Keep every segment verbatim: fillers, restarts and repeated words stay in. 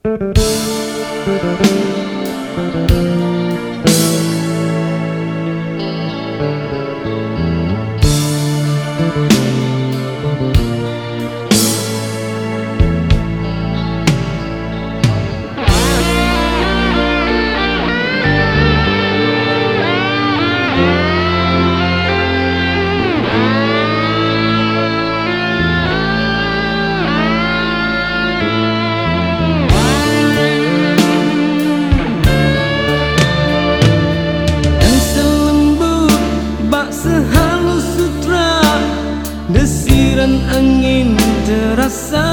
Desiran angin terasa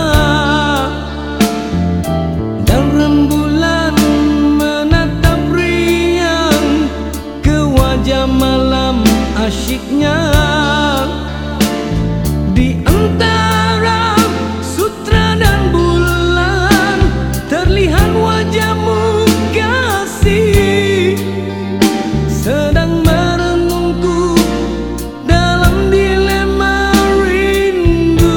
dan rembulan menatap riang ke wajah malam asyiknya. Di antara sutra dan bulan terlihat wajahmu kasih, sedang merenungku dalam dilema rindu.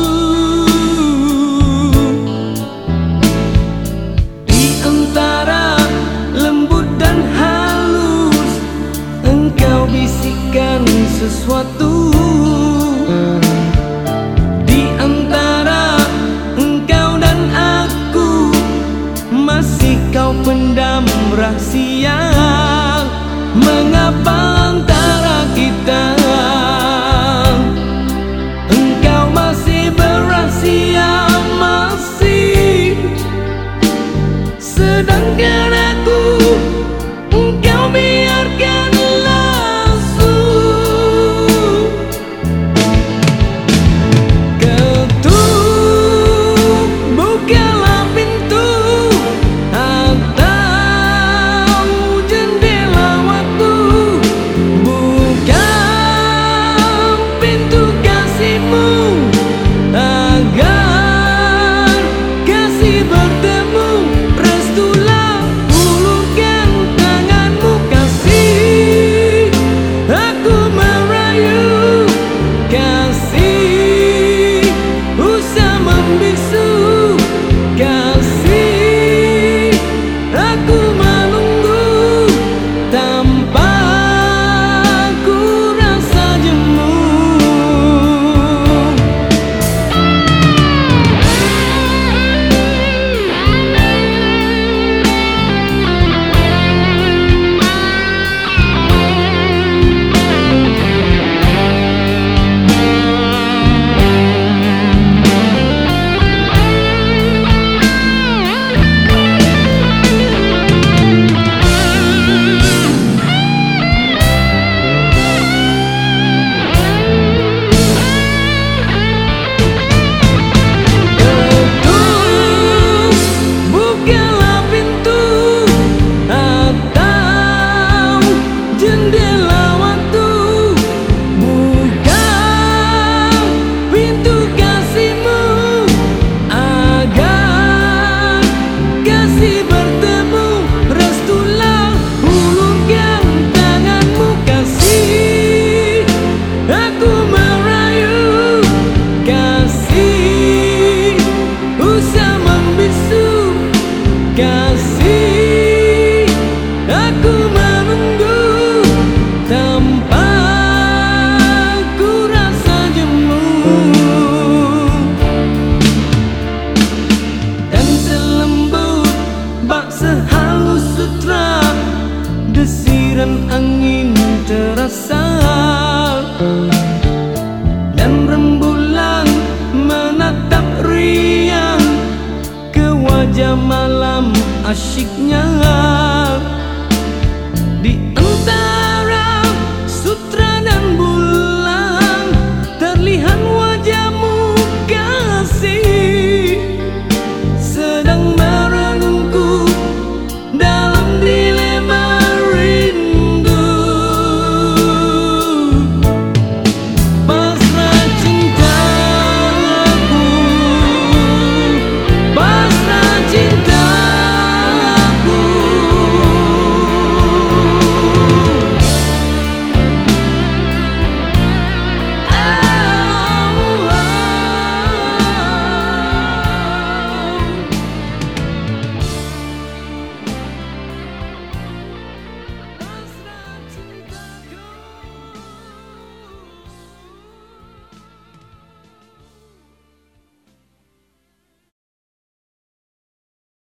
Di antara lembut dan halus engkau bisikkan sesuatu. Di antara engkau dan aku masih kau pendam rahasia. Mengapa antara kita engkau masih berasia, masih, sedangkan aku engkau biarkan langsung. Ketuk, bukalah pintu atau jendela waktu, buka pintu kasihmu agar kasih bertemu. Restulah, ulurkan tanganmu kasih, aku merayu kasih, usah membisu kasih, aku menunggu tanpa ku rasa jemu. Kasih, aku menunggu tanpa ku rasa jemu. Dan selembut bak sehalus sutra, desiran angin terasa dan rembulan menatap riang ke wajah malam asyiknya.